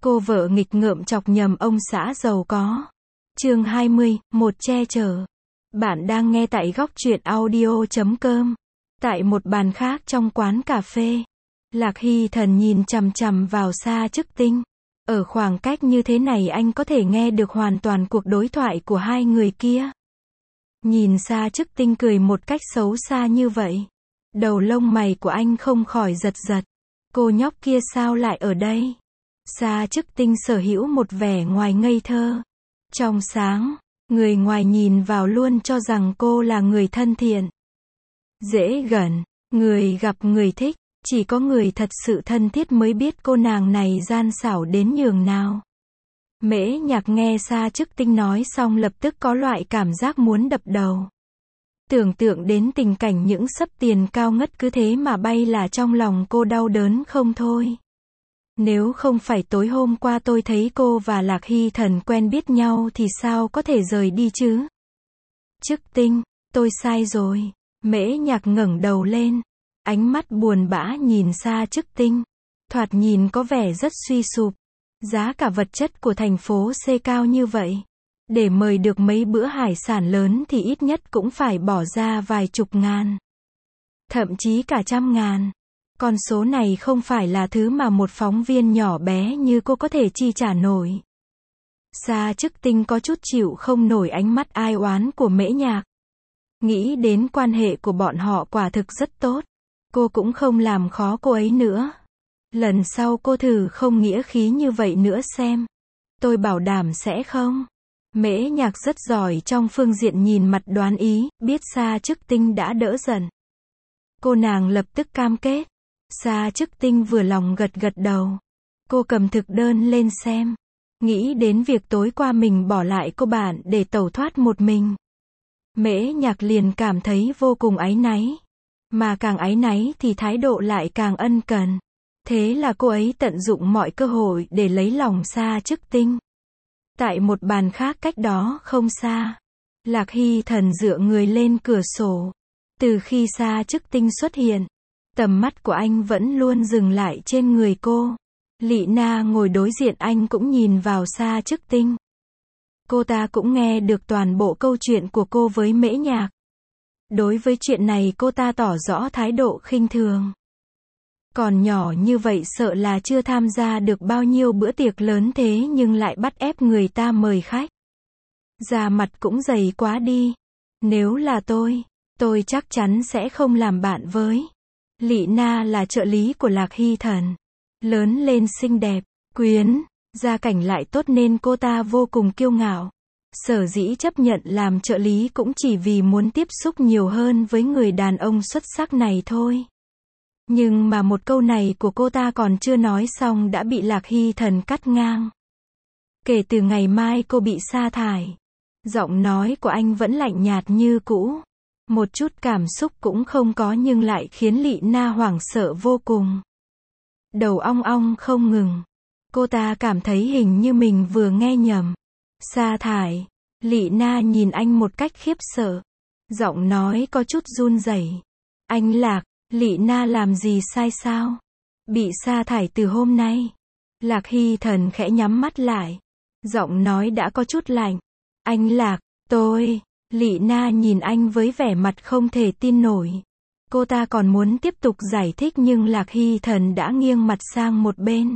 Cô vợ nghịch ngợm chọc nhầm ông xã giàu có. Chương 20, một che chở. Bạn đang nghe tại góc truyện audio.com. Tại một bàn khác trong quán cà phê, Lạc Hy Thần nhìn chằm chằm vào Sa Chức Tinh. Ở khoảng cách như thế này anh có thể nghe được hoàn toàn cuộc đối thoại của hai người kia. Nhìn Sa Chức Tinh cười một cách xấu xa như vậy, đầu lông mày của anh không khỏi giật giật. Cô nhóc kia sao lại ở đây? Sa Chức Tinh sở hữu một vẻ ngoài ngây thơ, trong sáng, người ngoài nhìn vào luôn cho rằng cô là người thân thiện, dễ gần, người gặp người thích. Chỉ có người thật sự thân thiết mới biết cô nàng này gian xảo đến nhường nào. Mễ Nhạc nghe Sa Chức Tinh nói xong lập tức có loại cảm giác muốn đập đầu. Tưởng tượng đến tình cảnh những xấp tiền cao ngất cứ thế mà bay là trong lòng cô đau đớn không thôi. Nếu không phải tối hôm qua tôi thấy cô và Lạc Hy Thần quen biết nhau thì sao có thể rời đi chứ? Chức Tinh, tôi sai rồi. Mễ Nhạc ngẩng đầu lên, ánh mắt buồn bã nhìn Sa Chức Tinh. Thoạt nhìn có vẻ rất suy sụp. Giá cả vật chất của thành phố C cao như vậy. Để mời được mấy bữa hải sản lớn thì ít nhất cũng phải bỏ ra vài chục ngàn. Thậm chí cả trăm ngàn. Con số này không phải là thứ mà một phóng viên nhỏ bé như cô có thể chi trả nổi. Sa Chức Tinh có chút chịu không nổi ánh mắt ai oán của Mễ Nhạc. Nghĩ đến quan hệ của bọn họ quả thực rất tốt. Cô cũng không làm khó cô ấy nữa. Lần sau cô thử không nghĩa khí như vậy nữa xem. Tôi bảo đảm sẽ không. Mễ Nhạc rất giỏi trong phương diện nhìn mặt đoán ý, biết Sa Chức Tinh đã đỡ giận. Cô nàng lập tức cam kết. Sa Chức Tinh vừa lòng gật gật đầu. Cô cầm thực đơn lên xem. Nghĩ đến việc tối qua mình bỏ lại cô bạn để tẩu thoát một mình. Mễ Nhạc liền cảm thấy vô cùng áy náy. Mà càng áy náy thì thái độ lại càng ân cần. Thế là cô ấy tận dụng mọi cơ hội để lấy lòng Sa Chức Tinh. Tại một bàn khác cách đó không xa, Lạc Hy Thần dựa người lên cửa sổ. Từ khi Sa Chức Tinh xuất hiện, tầm mắt của anh vẫn luôn dừng lại trên người cô. Lị Na ngồi đối diện anh cũng nhìn vào Sa Chức Tinh. Cô ta cũng nghe được toàn bộ câu chuyện của cô với Mễ Nhạc. Đối với chuyện này cô ta tỏ rõ thái độ khinh thường. Còn nhỏ như vậy sợ là chưa tham gia được bao nhiêu bữa tiệc lớn thế nhưng lại bắt ép người ta mời khách. Da mặt cũng dày quá đi. Nếu là tôi chắc chắn sẽ không làm bạn với. Lị Na là trợ lý của Lạc Hy Thần. Lớn lên xinh đẹp, quyến, gia cảnh lại tốt nên cô ta vô cùng kiêu ngạo. Sở dĩ chấp nhận làm trợ lý cũng chỉ vì muốn tiếp xúc nhiều hơn với người đàn ông xuất sắc này thôi. Nhưng mà một câu này của cô ta còn chưa nói xong đã bị Lạc Hy Thần cắt ngang. Kể từ ngày mai cô bị sa thải. Giọng nói của anh vẫn lạnh nhạt như cũ. Một chút cảm xúc cũng không có nhưng lại khiến Lị Na hoảng sợ vô cùng. Đầu ong ong không ngừng. Cô ta cảm thấy hình như mình vừa nghe nhầm. Sa thải. Lị Na nhìn anh một cách khiếp sợ. Giọng nói có chút run rẩy. Anh Lạc, Lị Na làm gì sai sao? Bị sa thải từ hôm nay. Lạc Hy Thần khẽ nhắm mắt lại. Giọng nói đã có chút lạnh. Anh Lạc, tôi. Lị Na nhìn anh với vẻ mặt không thể tin nổi. Cô ta còn muốn tiếp tục giải thích nhưng Lạc Hy Thần đã nghiêng mặt sang một bên.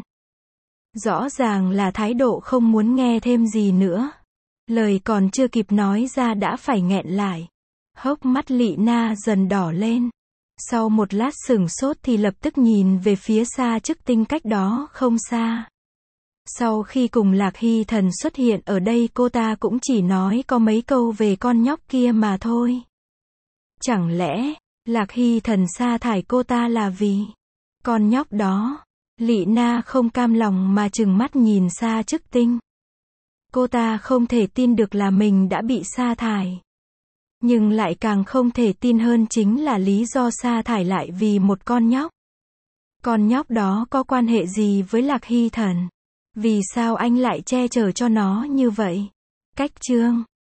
Rõ ràng là thái độ không muốn nghe thêm gì nữa. Lời còn chưa kịp nói ra đã phải nghẹn lại. Hốc mắt Lị Na dần đỏ lên. Sau một lát sửng sốt thì lập tức nhìn về phía Sa Chức Tinh cách đó không xa. Sau khi cùng Lạc Hy Thần xuất hiện ở đây cô ta cũng chỉ nói có mấy câu về con nhóc kia mà thôi. Chẳng lẽ, Lạc Hy Thần sa thải cô ta là vì con nhóc đó? Lị Na không cam lòng mà trừng mắt nhìn Sa Chức Tinh. Cô ta không thể tin được là mình đã bị sa thải. Nhưng lại càng không thể tin hơn chính là lý do sa thải lại vì một con nhóc. Con nhóc đó có quan hệ gì với Lạc Hy Thần? Vì sao anh lại che chở cho nó như vậy? Cách chương